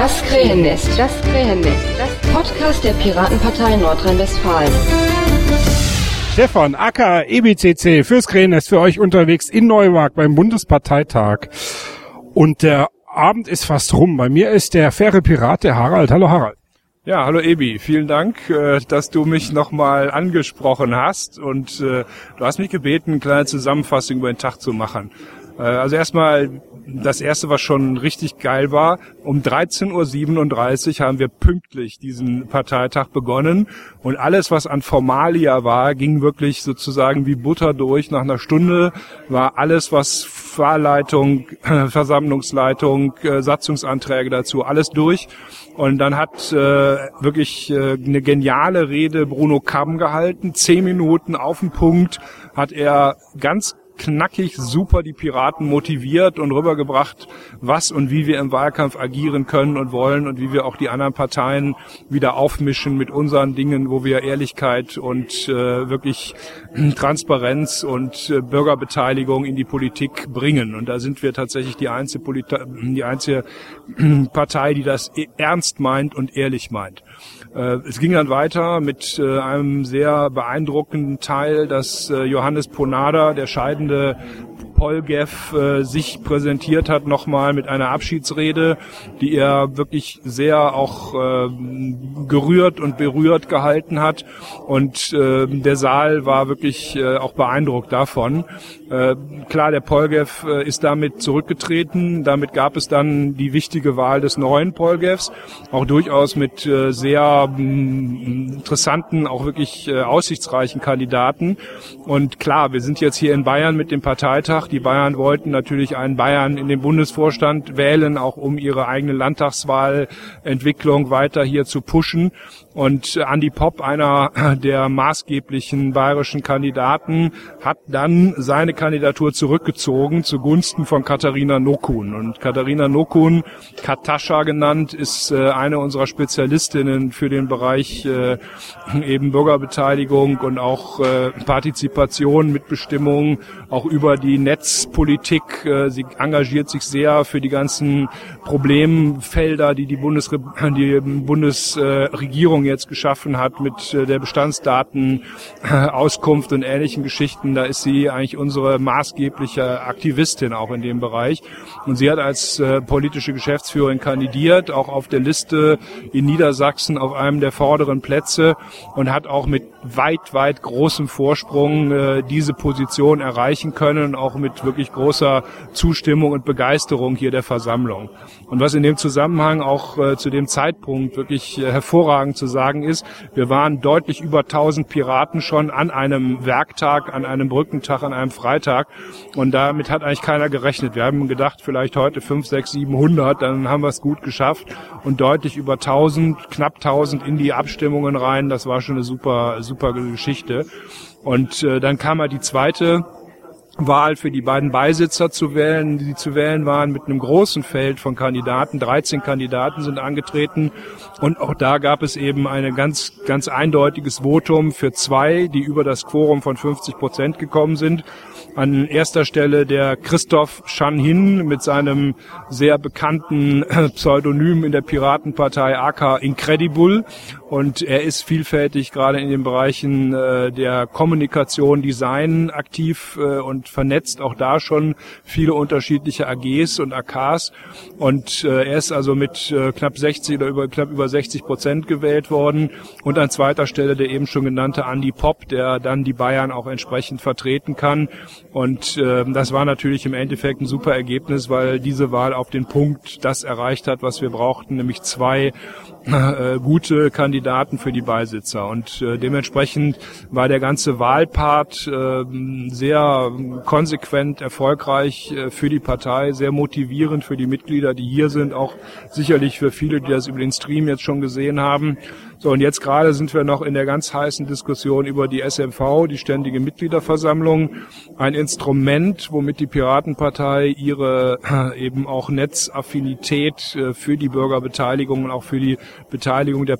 Das Krähennest. Das Podcast der Piratenpartei Nordrhein-Westfalen. Stefan, aka EBCC fürs Krähennest für euch unterwegs in Neumarkt beim Bundesparteitag. Und der Abend ist fast rum. Bei mir ist der faire Pirat, der Harald. Hallo Harald. Ja, hallo Ebi. Vielen Dank, dass du mich nochmal angesprochen hast. Und du hast mich gebeten, eine kleine Zusammenfassung über den Tag zu machen. Also erstmal das erste, was schon richtig geil war, um 13:37 Uhr haben wir pünktlich diesen Parteitag begonnen und alles, was an Formalia war, ging wirklich sozusagen wie Butter durch. Nach einer Stunde war alles, was Wahlleitung, Versammlungsleitung, Satzungsanträge dazu, alles durch. Und dann hat wirklich eine geniale Rede Bruno Kamm gehalten, 10 Minuten auf den Punkt, hat er ganz knackig super die Piraten motiviert und rübergebracht, was und wie wir im Wahlkampf agieren können und wollen und wie wir auch die anderen Parteien wieder aufmischen mit unseren Dingen, wo wir Ehrlichkeit und wirklich Transparenz und Bürgerbeteiligung in die Politik bringen. Und da sind wir tatsächlich die einzige Partei, die das ernst meint und ehrlich meint. Es ging dann weiter mit einem sehr beeindruckenden Teil, dass Johannes Ponada, der scheidende Polgev, sich präsentiert hat nochmal mit einer Abschiedsrede, die er wirklich sehr auch gerührt und berührt gehalten hat. Und der Saal war wirklich auch beeindruckt davon. Klar, der Polgev ist damit zurückgetreten. Damit gab es dann die wichtige Wahl des neuen Polgevs, auch durchaus mit sehr interessanten, auch wirklich aussichtsreichen Kandidaten. Und klar, wir sind jetzt hier in Bayern mit dem Parteitag. Die Bayern wollten natürlich einen Bayern in den Bundesvorstand wählen, auch um ihre eigene Landtagswahlentwicklung weiter hier zu pushen. Und Andi Popp, einer der maßgeblichen bayerischen Kandidaten, hat dann seine Kandidatur zurückgezogen zugunsten von Katharina Nokun. Und Katharina Nokun, Katascha genannt, ist eine unserer Spezialistinnen für den Bereich eben Bürgerbeteiligung und auch Partizipation, Mitbestimmung, auch über die Netzpolitik. Sie engagiert sich sehr für die ganzen Problemfelder, die die Bundesregierung jetzt geschaffen hat mit der Bestandsdatenauskunft und ähnlichen Geschichten. Da ist sie eigentlich unsere maßgebliche Aktivistin auch in dem Bereich. Und sie hat als politische Geschäftsführerin kandidiert, auch auf der Liste in Niedersachsen auf einem der vorderen Plätze und hat auch mit weit großem Vorsprung diese Position erreichen können, auch mit wirklich großer Zustimmung und Begeisterung hier der Versammlung. Und was in dem Zusammenhang auch zu dem Zeitpunkt wirklich hervorragend zu sagen ist, wir waren deutlich über 1000 Piraten schon an einem Werktag, an einem Brückentag, an einem Freitag und damit hat eigentlich keiner gerechnet. Wir haben gedacht, vielleicht heute 500, 600, 700, dann haben wir es gut geschafft und deutlich über 1000, knapp 1000 in die Abstimmungen rein. Das war schon eine super Geschichte. Und dann kam halt die zweite Wahl für die beiden Beisitzer zu wählen, die zu wählen waren mit einem großen Feld von Kandidaten. 13 Kandidaten sind angetreten und auch da gab es eben ein ganz eindeutiges Votum für 2, die über das Quorum von 50% gekommen sind. An erster Stelle der Christoph Schan-Hin mit seinem sehr bekannten Pseudonym in der Piratenpartei aka Incredible. Und er ist vielfältig gerade in den Bereichen der Kommunikation, Design aktiv und vernetzt auch da schon viele unterschiedliche AGs und AKs. Und er ist also mit knapp über 60% gewählt worden. Und an zweiter Stelle der eben schon genannte Andi Popp, der dann die Bayern auch entsprechend vertreten kann. Und das war natürlich im Endeffekt ein super Ergebnis, weil diese Wahl auf den Punkt das erreicht hat, was wir brauchten, nämlich 2 gute Kandidaten für die Beisitzer. Und dementsprechend war der ganze Wahlpart sehr konsequent erfolgreich für die Partei, sehr motivierend für die Mitglieder, die hier sind, auch sicherlich für viele, die das über den Stream jetzt schon gesehen haben. So, und jetzt gerade sind wir noch in der ganz heißen Diskussion über die SMV, die Ständige Mitgliederversammlung, ein Instrument, womit die Piratenpartei ihre eben auch Netzaffinität für die Bürgerbeteiligung und auch für die Beteiligung der Parteimitglieder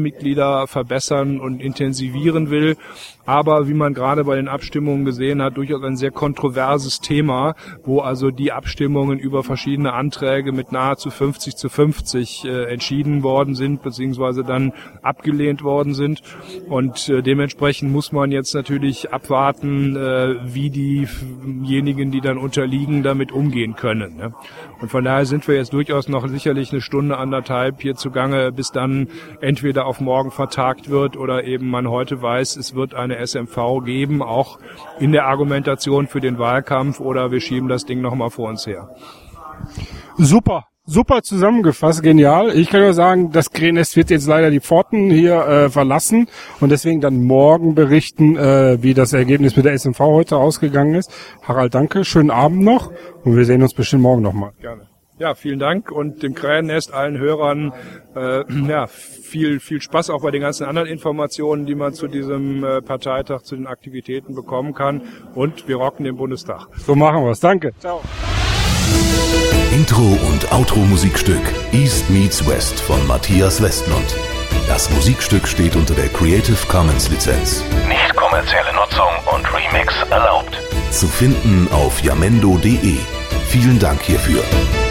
Parteimitglieder verbessern und intensivieren will. Aber wie man gerade bei den Abstimmungen gesehen hat, durchaus ein sehr kontroverses Thema, wo also die Abstimmungen über verschiedene Anträge mit nahezu 50-50 entschieden worden sind, beziehungsweise dann abgelehnt worden sind. Und dementsprechend muss man jetzt natürlich abwarten, wie diejenigen, die dann unterliegen, damit umgehen können. Ne? Und von daher sind wir jetzt durchaus noch sicherlich eine Stunde, anderthalb hier zugange, bis dann entweder auf morgen vertagt wird oder eben man heute weiß, es wird eine SMV geben, auch in der Argumentation für den Wahlkampf, oder wir schieben das Ding nochmal vor uns her. Super zusammengefasst, genial. Ich kann nur sagen, das GNS wird jetzt leider die Pforten hier verlassen und deswegen dann morgen berichten, wie das Ergebnis mit der SMV heute ausgegangen ist. Harald, danke, schönen Abend noch und wir sehen uns bestimmt morgen nochmal. Gerne. Ja, vielen Dank und dem Krähennest, allen Hörern, viel Spaß auch bei den ganzen anderen Informationen, die man zu diesem Parteitag, zu den Aktivitäten bekommen kann, und wir rocken den Bundestag. So machen wir's. Danke. Ciao. Intro und Outro-Musikstück East Meets West von Matthias Westlund. Das Musikstück steht unter der Creative Commons Lizenz. Nicht kommerzielle Nutzung und Remix erlaubt. Zu finden auf jamendo.de. Vielen Dank hierfür.